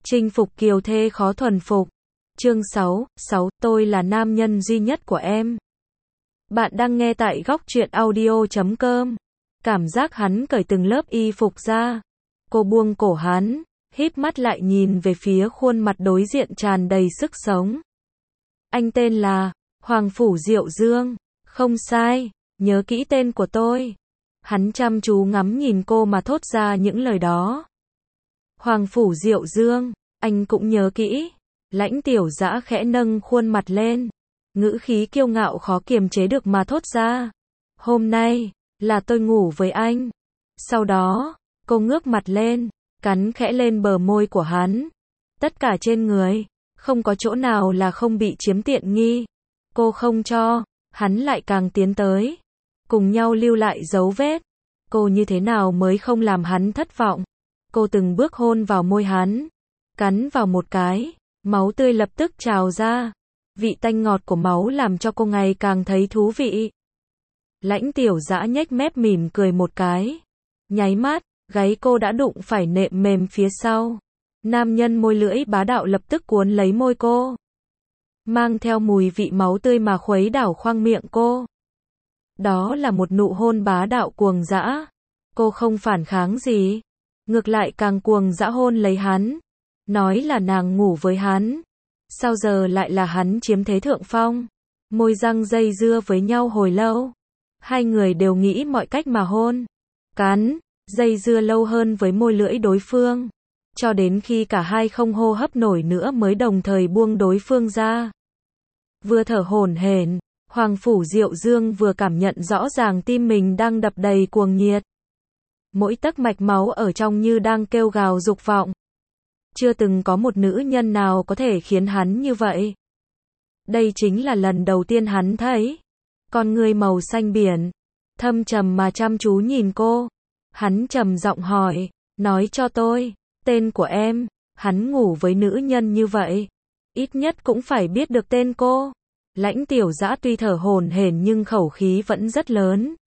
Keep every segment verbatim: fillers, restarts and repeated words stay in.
Chinh phục kiều thê khó thuần phục. Chương sáu, sáu, tôi là nam nhân duy nhất của em. Bạn đang nghe tại góc truyện audio chấm com. Cảm giác hắn cởi từng lớp y phục ra. Cô buông cổ hắn, híp mắt lại nhìn về phía khuôn mặt đối diện tràn đầy sức sống. Anh tên là Hoàng Phủ Diệu Dương. Không sai, nhớ kỹ tên của tôi. Hắn chăm chú ngắm nhìn cô mà thốt ra những lời đó. Hoàng Phủ Diệu Dương, anh cũng nhớ kỹ. Lãnh Tiểu Dã khẽ nâng khuôn mặt lên, ngữ khí kiêu ngạo khó kiềm chế được mà thốt ra. Hôm nay, là tôi ngủ với anh. Sau đó, cô ngước mặt lên, cắn khẽ lên bờ môi của hắn. Tất cả trên người, không có chỗ nào là không bị chiếm tiện nghi. Cô không cho, hắn lại càng tiến tới. Cùng nhau lưu lại dấu vết. Cô như thế nào mới không làm hắn thất vọng. Cô từng bước hôn vào môi hắn, cắn vào một cái. Máu tươi lập tức trào ra. Vị tanh ngọt của máu làm cho cô ngày càng thấy thú vị. Lãnh Tiểu Dã nhếch mép mỉm cười một cái. Nháy mắt, gáy cô đã đụng phải nệm mềm phía sau. Nam nhân môi lưỡi bá đạo lập tức cuốn lấy môi cô. Mang theo mùi vị máu tươi mà khuấy đảo khoang miệng cô. Đó là một nụ hôn bá đạo cuồng dã. Cô không phản kháng gì. Ngược lại càng cuồng dã hôn lấy hắn. Nói là nàng ngủ với hắn. Sao giờ lại là hắn chiếm thế thượng phong? Môi răng dây dưa với nhau hồi lâu. Hai người đều nghĩ mọi cách mà hôn. Cắn, dây dưa lâu hơn với môi lưỡi đối phương. Cho đến khi cả hai không hô hấp nổi nữa mới đồng thời buông đối phương ra. Vừa thở hổn hển, Hoàng Phủ Diệu Dương vừa cảm nhận rõ ràng tim mình đang đập đầy cuồng nhiệt. Mỗi tấc mạch máu ở trong như đang kêu gào dục vọng. Chưa từng có một nữ nhân nào có thể khiến hắn như vậy. Đây chính là lần đầu tiên hắn thấy. Con người màu xanh biển, thâm trầm mà chăm chú nhìn cô. Hắn trầm giọng hỏi, nói cho tôi, tên của em. Hắn ngủ với nữ nhân như vậy, ít nhất cũng phải biết được tên cô. Lãnh Tiểu Dã tuy thở hổn hển nhưng khẩu khí vẫn rất lớn.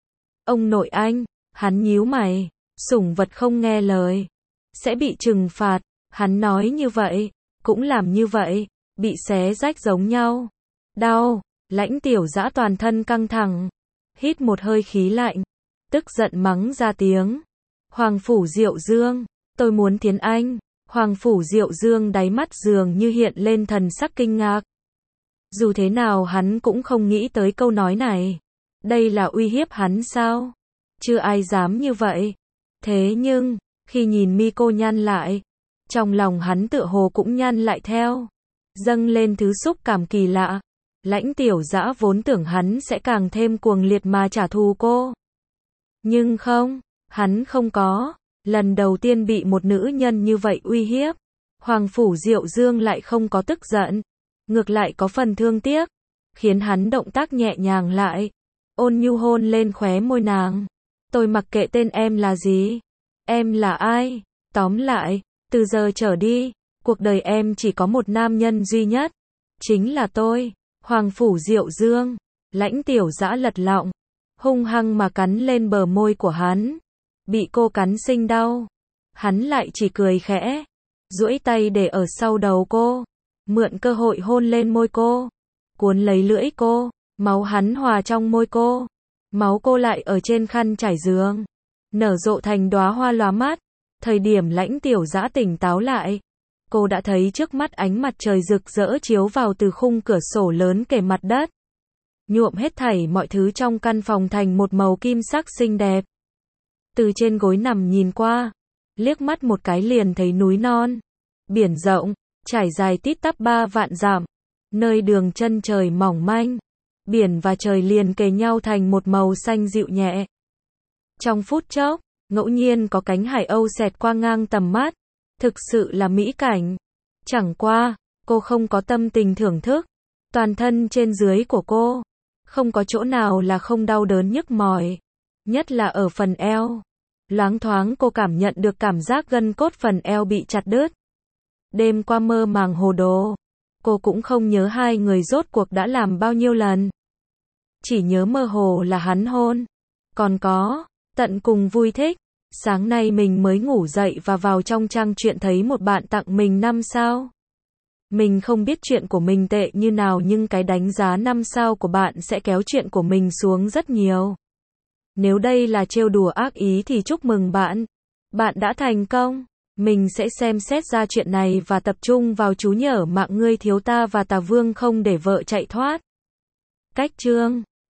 Ông nội anh, hắn nhíu mày, sủng vật không nghe lời, sẽ bị trừng phạt. Hắn nói như vậy, cũng làm như vậy, bị xé rách giống nhau. Đau, Lãnh Tiểu Dã toàn thân căng thẳng, hít một hơi khí lạnh, tức giận mắng ra tiếng. Hoàng Phủ Diệu Dương, tôi muốn thiến anh. Hoàng Phủ Diệu Dương đáy mắt dường như hiện lên thần sắc kinh ngạc. Dù thế nào hắn cũng không nghĩ tới câu nói này. Đây là uy hiếp hắn sao? Chưa ai dám như vậy. Thế nhưng, khi nhìn mi cô nhăn lại, trong lòng hắn tựa hồ cũng nhăn lại theo. Dâng lên thứ xúc cảm kỳ lạ. Lãnh Tiểu Dã vốn tưởng hắn sẽ càng thêm cuồng liệt mà trả thù cô. Nhưng không, hắn không có. Lần đầu tiên bị một nữ nhân như vậy uy hiếp. Hoàng Phủ Diệu Dương lại không có tức giận. Ngược lại có phần thương tiếc. Khiến hắn động tác nhẹ nhàng lại. Ôn nhu hôn lên khóe môi nàng. Tôi mặc kệ tên em là gì. Em là ai. Tóm lại, từ giờ trở đi, cuộc đời em chỉ có một nam nhân duy nhất. Chính là tôi. Hoàng Phủ Diệu Dương. Lãnh Tiểu Dã lật lọng, hung hăng mà cắn lên bờ môi của hắn. Bị cô cắn sinh đau. Hắn lại chỉ cười khẽ, duỗi tay để ở sau đầu cô, mượn cơ hội hôn lên môi cô, cuốn lấy lưỡi cô. Máu hắn hòa trong môi cô, máu cô lại ở trên khăn trải giường, nở rộ thành đóa hoa lóa mắt. Thời điểm Lãnh Tiểu Dã tỉnh táo lại, cô đã thấy trước mắt ánh mặt trời rực rỡ chiếu vào từ khung cửa sổ lớn kề mặt đất, nhuộm hết thảy mọi thứ trong căn phòng thành một màu kim sắc xinh đẹp. Từ trên gối nằm nhìn qua, liếc mắt một cái liền thấy núi non, biển rộng, trải dài tít tắp ba vạn dặm, nơi đường chân trời mỏng manh, biển và trời liền kề nhau thành một màu xanh dịu nhẹ. Trong phút chốc, ngẫu nhiên có cánh hải âu xẹt qua ngang tầm mắt, thực sự là mỹ cảnh. Chẳng qua, cô không có tâm tình thưởng thức. Toàn thân trên dưới của cô, không có chỗ nào là không đau đớn nhức mỏi. Nhất là ở phần eo. Loáng thoáng cô cảm nhận được cảm giác gân cốt phần eo bị chặt đứt. Đêm qua mơ màng hồ đồ. Cô cũng không nhớ hai người rốt cuộc đã làm bao nhiêu lần. Chỉ nhớ mơ hồ là hắn hôn. Còn có, tận cùng vui thích. Sáng nay mình mới ngủ dậy và vào trong trang truyện thấy một bạn tặng mình năm sao. Mình không biết chuyện của mình tệ như nào nhưng cái đánh giá năm sao của bạn sẽ kéo chuyện của mình xuống rất nhiều. Nếu đây là trêu đùa ác ý thì chúc mừng bạn. Bạn đã thành công. Mình sẽ xem xét ra chuyện này và tập trung vào chú nhở mạng ngươi thiếu ta và tà vương không để vợ chạy thoát. Cách chương